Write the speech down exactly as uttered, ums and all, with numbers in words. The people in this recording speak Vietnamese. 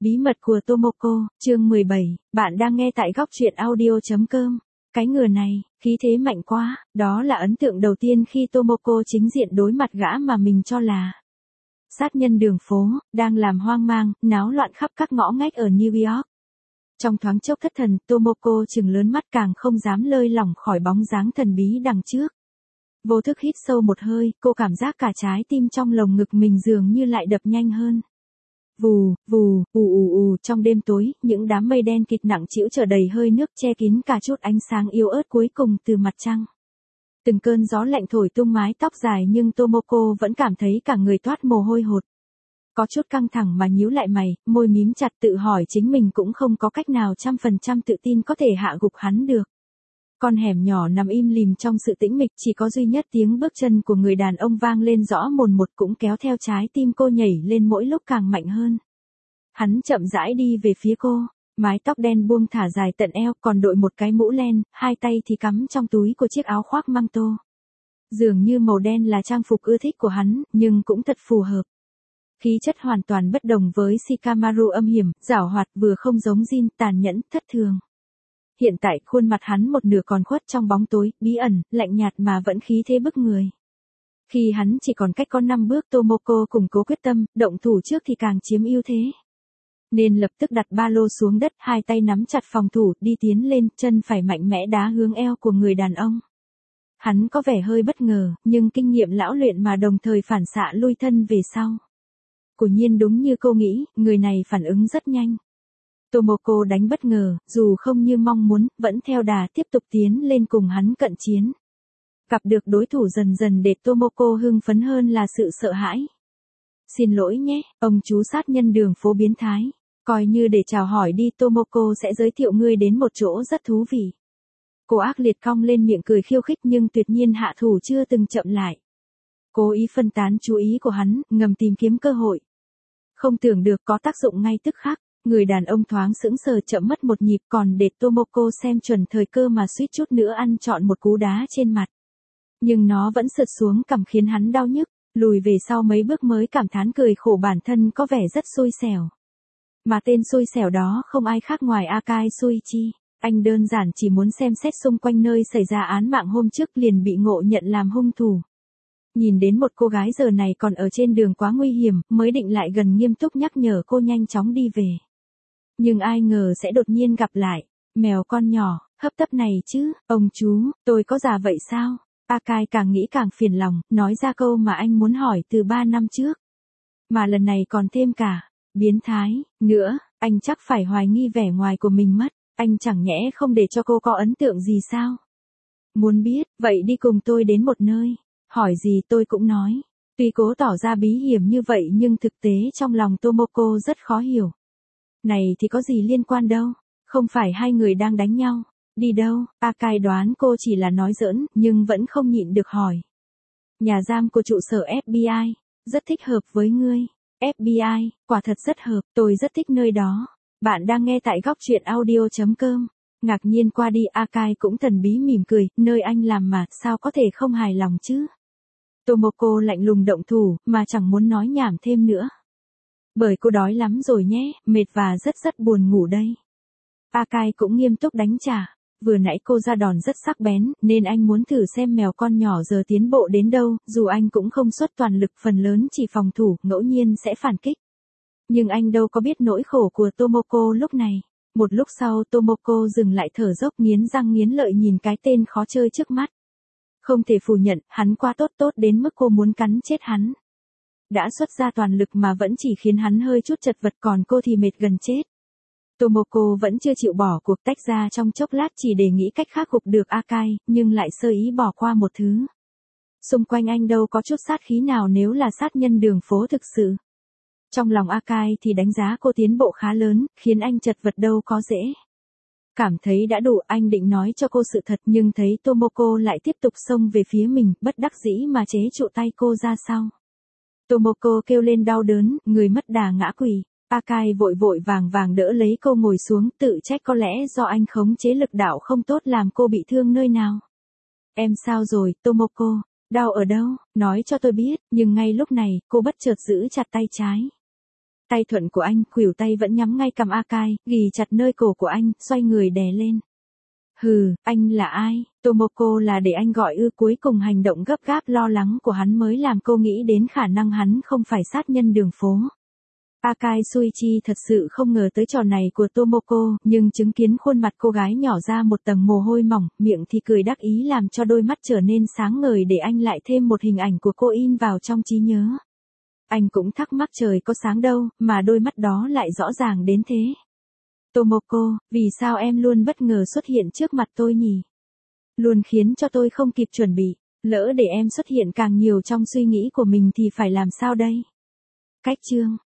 Bí mật của Tomoko, chương mười bảy, bạn đang nghe tại góc truyện audio chấm com. Cái ngừa này, khí thế mạnh quá, đó là ấn tượng đầu tiên khi Tomoko chính diện đối mặt gã mà mình cho là sát nhân đường phố, đang làm hoang mang, náo loạn khắp các ngõ ngách ở New York. Trong thoáng chốc thất thần, Tomoko trừng lớn mắt càng không dám lơi lỏng khỏi bóng dáng thần bí đằng trước. Vô thức hít sâu một hơi, cô cảm giác cả trái tim trong lồng ngực mình dường như lại đập nhanh hơn. Vù, vù, ù ù ù, trong đêm tối, những đám mây đen kịt nặng trĩu chở đầy hơi nước che kín cả chút ánh sáng yếu ớt cuối cùng từ mặt trăng. Từng cơn gió lạnh thổi tung mái tóc dài nhưng Tomoko vẫn cảm thấy cả người toát mồ hôi hột. Có chút căng thẳng mà nhíu lại mày, môi mím chặt tự hỏi chính mình cũng không có cách nào trăm phần trăm tự tin có thể hạ gục hắn được. Con hẻm nhỏ nằm im lìm trong sự tĩnh mịch, chỉ có duy nhất tiếng bước chân của người đàn ông vang lên rõ mồn một cũng kéo theo trái tim cô nhảy lên mỗi lúc càng mạnh hơn. Hắn chậm rãi đi về phía cô, mái tóc đen buông thả dài tận eo, còn đội một cái mũ len, hai tay thì cắm trong túi của chiếc áo khoác măng tô. Dường như màu đen là trang phục ưa thích của hắn, nhưng cũng thật phù hợp. Khí chất hoàn toàn bất đồng với Shikamaru âm hiểm, giảo hoạt, vừa không giống Jin, tàn nhẫn, thất thường. Hiện tại khuôn mặt hắn một nửa còn khuất trong bóng tối, bí ẩn, lạnh nhạt mà vẫn khí thế bức người. Khi hắn chỉ còn cách có năm bước, Tomoko củng cố quyết tâm, động thủ trước thì càng chiếm ưu thế. Nên lập tức đặt ba lô xuống đất, hai tay nắm chặt phòng thủ, đi tiến lên, chân phải mạnh mẽ đá hướng eo của người đàn ông. Hắn có vẻ hơi bất ngờ, nhưng kinh nghiệm lão luyện mà đồng thời phản xạ lui thân về sau. Quả nhiên đúng như cô nghĩ, người này phản ứng rất nhanh. Tomoko đánh bất ngờ, dù không như mong muốn, vẫn theo đà tiếp tục tiến lên cùng hắn cận chiến. Gặp được đối thủ dần dần để Tomoko hưng phấn hơn là sự sợ hãi. Xin lỗi nhé, ông chú sát nhân đường phố biến thái. Coi như để chào hỏi đi, Tomoko sẽ giới thiệu ngươi đến một chỗ rất thú vị. Cô ác liệt cong lên miệng cười khiêu khích nhưng tuyệt nhiên hạ thủ chưa từng chậm lại. Cố ý phân tán chú ý của hắn, ngầm tìm kiếm cơ hội. Không tưởng được có tác dụng ngay tức khắc. Người đàn ông thoáng sững sờ chậm mất một nhịp, còn để Tomoko xem chuẩn thời cơ mà suýt chút nữa ăn trọn một cú đá trên mặt. Nhưng nó vẫn sượt xuống cằm khiến hắn đau nhức, lùi về sau mấy bước mới cảm thán cười khổ bản thân có vẻ rất xui xẻo. Mà tên xui xẻo đó không ai khác ngoài Akai Suichi, anh đơn giản chỉ muốn xem xét xung quanh nơi xảy ra án mạng hôm trước liền bị ngộ nhận làm hung thủ. Nhìn đến một cô gái giờ này còn ở trên đường quá nguy hiểm, mới định lại gần nghiêm túc nhắc nhở cô nhanh chóng đi về. Nhưng ai ngờ sẽ đột nhiên gặp lại, mèo con nhỏ, hấp tấp này chứ, ông chú, tôi có già vậy sao? Akai càng nghĩ càng phiền lòng, nói ra câu mà anh muốn hỏi từ ba năm trước. Mà lần này còn thêm cả, biến thái, nữa, anh chắc phải hoài nghi vẻ ngoài của mình mất, anh chẳng nhẽ không để cho cô có ấn tượng gì sao? Muốn biết, vậy đi cùng tôi đến một nơi, hỏi gì tôi cũng nói. Tuy cố tỏ ra bí hiểm như vậy nhưng thực tế trong lòng Tomoko rất khó hiểu. Này thì có gì liên quan đâu, không phải hai người đang đánh nhau, đi đâu, Akai đoán cô chỉ là nói giỡn, nhưng vẫn không nhịn được hỏi. Nhà giam của trụ sở ép bê i, rất thích hợp với ngươi, ép bê i, quả thật rất hợp, tôi rất thích nơi đó. Bạn đang nghe tại góc truyện audio chấm com, ngạc nhiên qua đi Akai cũng thần bí mỉm cười, nơi anh làm mà, sao có thể không hài lòng chứ. Tomoko lạnh lùng động thủ, mà chẳng muốn nói nhảm thêm nữa. Bởi cô đói lắm rồi nhé, mệt và rất rất buồn ngủ đây. Akai cũng nghiêm túc đánh trả, vừa nãy cô ra đòn rất sắc bén, nên anh muốn thử xem mèo con nhỏ giờ tiến bộ đến đâu, dù anh cũng không xuất toàn lực, phần lớn chỉ phòng thủ, ngẫu nhiên sẽ phản kích. Nhưng anh đâu có biết nỗi khổ của Tomoko lúc này. Một lúc sau Tomoko dừng lại thở dốc nghiến răng nghiến lợi nhìn cái tên khó chơi trước mắt. Không thể phủ nhận, hắn quá tốt tốt đến mức cô muốn cắn chết hắn. Đã xuất ra toàn lực mà vẫn chỉ khiến hắn hơi chút chật vật, còn cô thì mệt gần chết. Tomoko vẫn chưa chịu bỏ cuộc, tách ra trong chốc lát chỉ để nghĩ cách khắc phục được Akai, nhưng lại sơ ý bỏ qua một thứ. Xung quanh anh đâu có chút sát khí nào nếu là sát nhân đường phố thực sự. Trong lòng Akai thì đánh giá cô tiến bộ khá lớn, khiến anh chật vật đâu có dễ. Cảm thấy đã đủ, anh định nói cho cô sự thật nhưng thấy Tomoko lại tiếp tục xông về phía mình, bất đắc dĩ mà chế trụ tay cô ra sau. Tomoko kêu lên đau đớn, người mất đà ngã quỵ. Akai vội vội vàng vàng đỡ lấy cô ngồi xuống, tự trách có lẽ do anh khống chế lực đạo không tốt làm cô bị thương nơi nào. Em sao rồi, Tomoko? Đau ở đâu? Nói cho tôi biết, nhưng ngay lúc này, cô bất chợt giữ chặt tay trái. Tay thuận của anh, khuỷu tay vẫn nhắm ngay cằm Akai, ghì chặt nơi cổ của anh, xoay người đè lên. Hừ, anh là ai? Tomoko là để anh gọi ư? Cuối cùng hành động gấp gáp lo lắng của hắn mới làm cô nghĩ đến khả năng hắn không phải sát nhân đường phố. Akai Suichi thật sự không ngờ tới trò này của Tomoko, nhưng chứng kiến khuôn mặt cô gái nhỏ ra một tầng mồ hôi mỏng, miệng thì cười đắc ý làm cho đôi mắt trở nên sáng ngời để anh lại thêm một hình ảnh của cô in vào trong trí nhớ. Anh cũng thắc mắc trời có sáng đâu, mà đôi mắt đó lại rõ ràng đến thế. Tomoko, vì sao em luôn bất ngờ xuất hiện trước mặt tôi nhỉ? Luôn khiến cho tôi không kịp chuẩn bị, lỡ để em xuất hiện càng nhiều trong suy nghĩ của mình thì phải làm sao đây? Cách chương